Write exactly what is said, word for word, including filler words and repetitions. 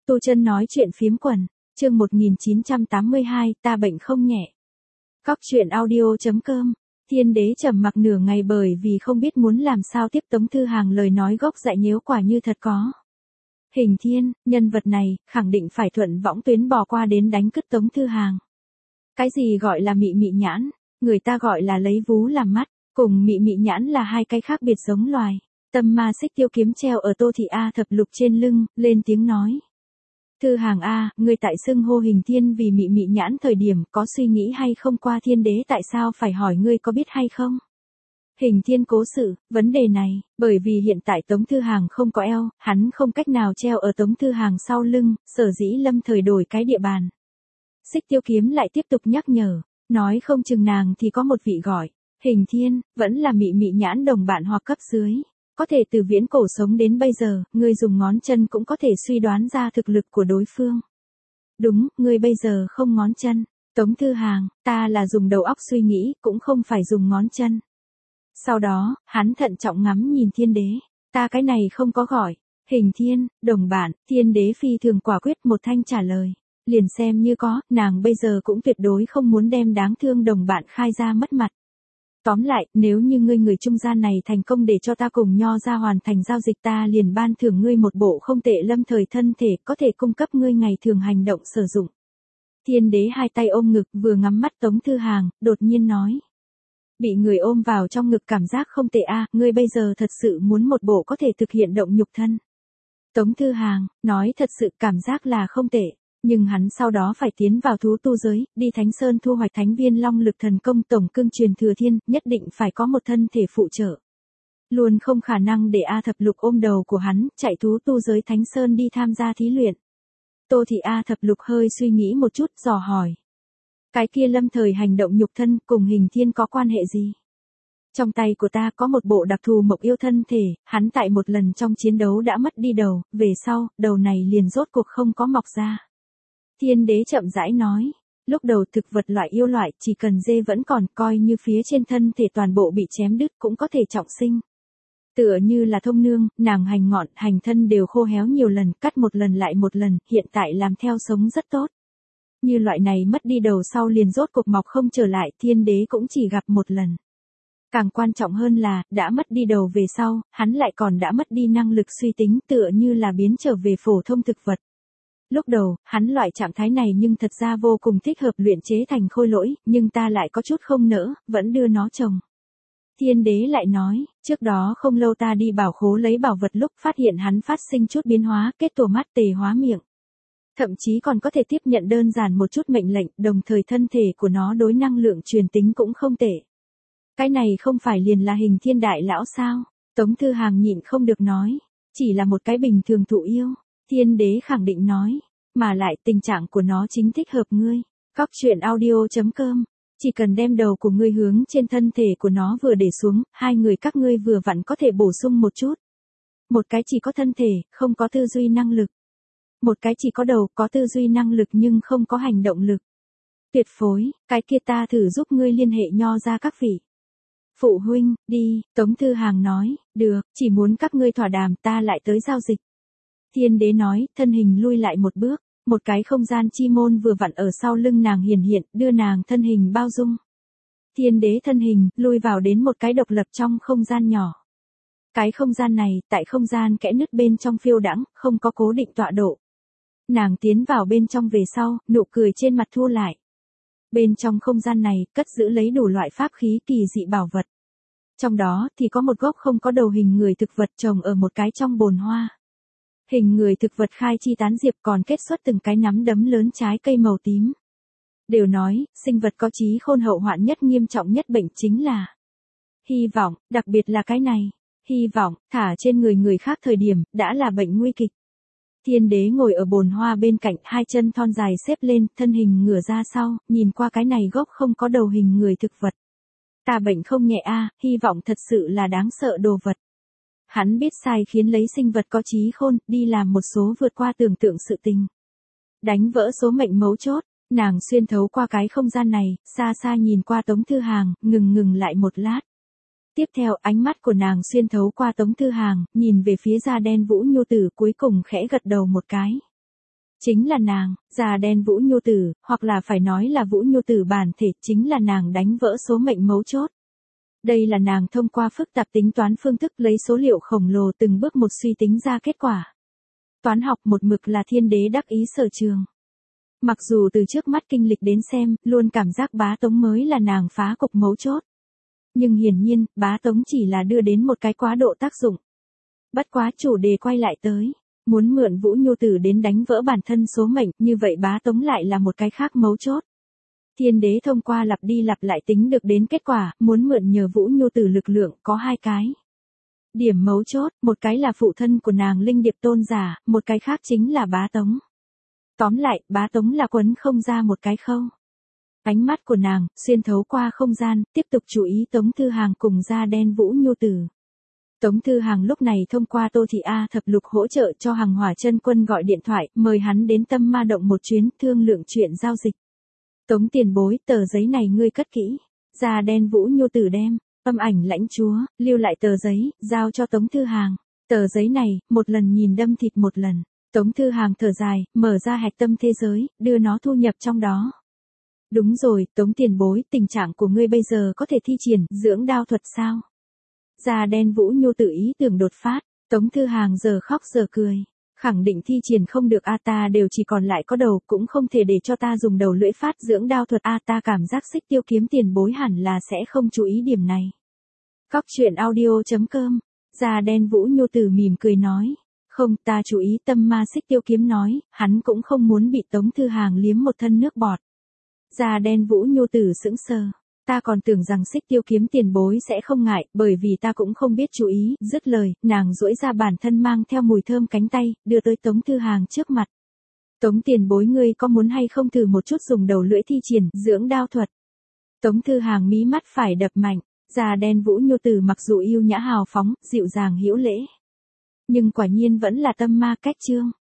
Tu Chân nói chuyện phiếm quần, chương một nghìn chín trăm tám mươi hai, ta bệnh không nhẹ. Cóc truyện audio.com. Thiên đế trầm mặc nửa ngày bởi vì không biết muốn làm sao tiếp Tống Thư Hàng lời nói gốc dại nhếu quả như thật có. Hình Thiên, nhân vật này, khẳng định phải thuận võng tuyến bò qua đến đánh cứt Tống Thư Hàng. Cái gì gọi là mị mị nhãn, người ta gọi là lấy vú làm mắt, cùng mị mị nhãn là hai cái khác biệt giống loài. Tâm ma xích tiêu kiếm treo ở Tô Thị A thập lục trên lưng, lên tiếng nói. Thư Hàng A, người tại xưng hô Hình Thiên vì mị mị nhãn thời điểm có suy nghĩ hay không qua thiên đế tại sao phải hỏi ngươi có biết hay không? Hình Thiên cố sự, vấn đề này, bởi vì hiện tại Tống Thư Hàng không có eo, hắn không cách nào treo ở Tống Thư Hàng sau lưng, sở dĩ lâm thời đổi cái địa bàn. Xích tiêu kiếm lại tiếp tục nhắc nhở, nói không chừng nàng thì có một vị gọi, Hình Thiên, vẫn là mị mị nhãn đồng bạn hoặc cấp dưới. Có thể từ viễn cổ sống đến bây giờ, ngươi dùng ngón chân cũng có thể suy đoán ra thực lực của đối phương. Đúng, ngươi bây giờ không ngón chân. Tống Thư Hàng, ta là dùng đầu óc suy nghĩ, cũng không phải dùng ngón chân. Sau đó, hắn thận trọng ngắm nhìn thiên đế. Ta cái này không có gọi. Hình Thiên, đồng bạn, thiên đế phi thường quả quyết một thanh trả lời. Liền xem như có, nàng bây giờ cũng tuyệt đối không muốn đem đáng thương đồng bạn khai ra mất mặt. Tóm lại, nếu như ngươi người trung gian này thành công để cho ta cùng Nho ra hoàn thành giao dịch ta liền ban thưởng ngươi một bộ không tệ lâm thời thân thể có thể cung cấp ngươi ngày thường hành động sử dụng. Thiên đế hai tay ôm ngực vừa ngắm mắt Tống Thư Hàng, đột nhiên nói. Bị người ôm vào trong ngực cảm giác không tệ a, ngươi bây giờ thật sự muốn một bộ có thể thực hiện động nhục thân. Tống Thư Hàng, nói thật sự cảm giác là không tệ. Nhưng hắn sau đó phải tiến vào thú tu giới, đi Thánh Sơn thu hoạch thánh viên long lực thần công tổng cương truyền thừa thiên, nhất định phải có một thân thể phụ trợ. Luôn không khả năng để A thập lục ôm đầu của hắn, chạy thú tu giới Thánh Sơn đi tham gia thí luyện. Tô Thị A thập lục hơi suy nghĩ một chút, dò hỏi. Cái kia lâm thời hành động nhục thân cùng Hình Thiên có quan hệ gì? Trong tay của ta có một bộ đặc thù mộc yêu thân thể, hắn tại một lần trong chiến đấu đã mất đi đầu, về sau, đầu này liền rốt cuộc không có mọc ra. Thiên đế chậm rãi nói, lúc đầu thực vật loại yêu loại chỉ cần dê vẫn còn coi như phía trên thân thể toàn bộ bị chém đứt cũng có thể trọng sinh. Tựa như là thông nương, nàng hành ngọn, hành thân đều khô héo nhiều lần, cắt một lần lại một lần, hiện tại làm theo sống rất tốt. Như loại này mất đi đầu sau liền rốt cuộc mọc không trở lại, thiên đế cũng chỉ gặp một lần. Càng quan trọng hơn là, đã mất đi đầu về sau, hắn lại còn đã mất đi năng lực suy tính tựa như là biến trở về phổ thông thực vật. Lúc đầu, hắn loại trạng thái này nhưng thật ra vô cùng thích hợp luyện chế thành khôi lỗi, nhưng ta lại có chút không nỡ, vẫn đưa nó trồng. Thiên đế lại nói, trước đó không lâu ta đi bảo khố lấy bảo vật lúc phát hiện hắn phát sinh chút biến hóa, kết tổ mắt tề hóa miệng. Thậm chí còn có thể tiếp nhận đơn giản một chút mệnh lệnh, đồng thời thân thể của nó đối năng lượng truyền tính cũng không tệ. Cái này không phải liền là Hình Thiên đại lão sao? Tống Thư Hàng nhịn không được nói, chỉ là một cái bình thường thụ yêu. Thiên đế khẳng định nói, mà lại tình trạng của nó chính thích hợp ngươi. Cóc truyện audio.com, chỉ cần đem đầu của ngươi hướng trên thân thể của nó vừa để xuống, hai người các ngươi vừa vặn có thể bổ sung một chút. Một cái chỉ có thân thể, không có tư duy năng lực. Một cái chỉ có đầu, có tư duy năng lực nhưng không có hành động lực. Tuyệt phối, cái kia ta thử giúp ngươi liên hệ Nho ra các vị. Phụ huynh, đi, Tống Thư Hàng nói, được, chỉ muốn các ngươi thỏa đàm ta lại tới giao dịch. Thiên đế nói, thân hình lui lại một bước, một cái không gian chi môn vừa vặn ở sau lưng nàng hiển hiện, đưa nàng thân hình bao dung. Thiên đế thân hình, lui vào đến một cái độc lập trong không gian nhỏ. Cái không gian này, tại không gian kẽ nứt bên trong phiêu đãng, không có cố định tọa độ. Nàng tiến vào bên trong về sau, nụ cười trên mặt thu lại. Bên trong không gian này, cất giữ lấy đủ loại pháp khí kỳ dị bảo vật. Trong đó, thì có một gốc không có đầu hình người thực vật trồng ở một cái trong bồn hoa. Hình người thực vật khai chi tán diệp còn kết xuất từng cái nắm đấm lớn trái cây màu tím. Đều nói, sinh vật có trí khôn hậu hoạn nhất nghiêm trọng nhất bệnh chính là hy vọng, đặc biệt là cái này. Hy vọng, thả trên người người khác thời điểm, đã là bệnh nguy kịch. Thiên đế ngồi ở bồn hoa bên cạnh, hai chân thon dài xếp lên, thân hình ngửa ra sau, nhìn qua cái này gốc không có đầu hình người thực vật. Ta bệnh không nhẹ a, hy vọng thật sự là đáng sợ đồ vật. Hắn biết sai khiến lấy sinh vật có trí khôn, đi làm một số vượt qua tưởng tượng sự tình. Đánh vỡ số mệnh mấu chốt, nàng xuyên thấu qua cái không gian này, xa xa nhìn qua Tống Thư Hàng, ngừng ngừng lại một lát. Tiếp theo ánh mắt của nàng xuyên thấu qua Tống Thư Hàng, nhìn về phía da đen Vũ Nhu Tử cuối cùng khẽ gật đầu một cái. Chính là nàng, da đen Vũ Nhu Tử, hoặc là phải nói là Vũ Nhu Tử bản thể, chính là nàng đánh vỡ số mệnh mấu chốt. Đây là nàng thông qua phức tạp tính toán phương thức lấy số liệu khổng lồ từng bước một suy tính ra kết quả. Toán học một mực là thiên đế đắc ý sở trường. Mặc dù từ trước mắt kinh lịch đến xem, luôn cảm giác Bá Tống mới là nàng phá cục mấu chốt. Nhưng hiển nhiên, Bá Tống chỉ là đưa đến một cái quá độ tác dụng. Bất quá chủ đề quay lại tới. Muốn mượn Vũ Nhu Tử đến đánh vỡ bản thân số mệnh, như vậy Bá Tống lại là một cái khác mấu chốt. Thiên đế thông qua lặp đi lặp lại tính được đến kết quả, muốn mượn nhờ Vũ Nhu Tử lực lượng có hai cái. Điểm mấu chốt, một cái là phụ thân của nàng Linh Điệp Tôn giả, một cái khác chính là Bá Tống. Tóm lại, Bá Tống là quấn không ra một cái khâu. Ánh mắt của nàng, xuyên thấu qua không gian, tiếp tục chú ý Tống Thư Hàng cùng da đen Vũ Nhu Tử. Tống Thư Hàng lúc này thông qua Tô Thị A Thập Lục hỗ trợ cho Hằng Hỏa Chân Quân gọi điện thoại, mời hắn đến Tâm Ma Động một chuyến, thương lượng chuyện giao dịch. Tống tiền bối, tờ giấy này ngươi cất kỹ. Da đen Vũ Nhu Tử đem, âm ảnh lãnh chúa, lưu lại tờ giấy, giao cho Tống Thư Hàng. Tờ giấy này, một lần nhìn đâm thịt một lần. Tống Thư Hàng thở dài, mở ra hạch tâm thế giới, đưa nó thu nhập trong đó. Đúng rồi, Tống tiền bối, tình trạng của ngươi bây giờ có thể thi triển, dưỡng đao thuật sao? Da đen Vũ Nhu Tử ý tưởng đột phát, Tống Thư Hàng giờ khóc giờ cười. Khẳng định thi triển không được a ta đều chỉ còn lại có đầu, cũng không thể để cho ta dùng đầu lưỡi phát dưỡng đao thuật a ta cảm giác Xích Tiêu Kiếm tiền bối hẳn là sẽ không chú ý điểm này. Cóc truyện audio chấm com, da đen Vũ Nhu Tử mỉm cười nói. Không, ta chú ý. Tâm Ma Xích Tiêu Kiếm nói, hắn cũng không muốn bị Tống Thư Hàng liếm một thân nước bọt. Da đen Vũ Nhu Tử sững sờ. Ta còn tưởng rằng Xích Tiêu Kiếm tiền bối sẽ không ngại, bởi vì ta cũng không biết chú ý. Dứt lời, nàng duỗi ra bản thân mang theo mùi thơm cánh tay, đưa tới Tống Thư Hàng trước mặt. Tống tiền bối ngươi có muốn hay không thử một chút dùng đầu lưỡi thi triển, dưỡng đao thuật? Tống Thư Hàng mí mắt phải đập mạnh, da đen Vũ Nhu Tử mặc dù yêu nhã hào phóng, dịu dàng hữu lễ. Nhưng quả nhiên vẫn là tâm ma cách chương.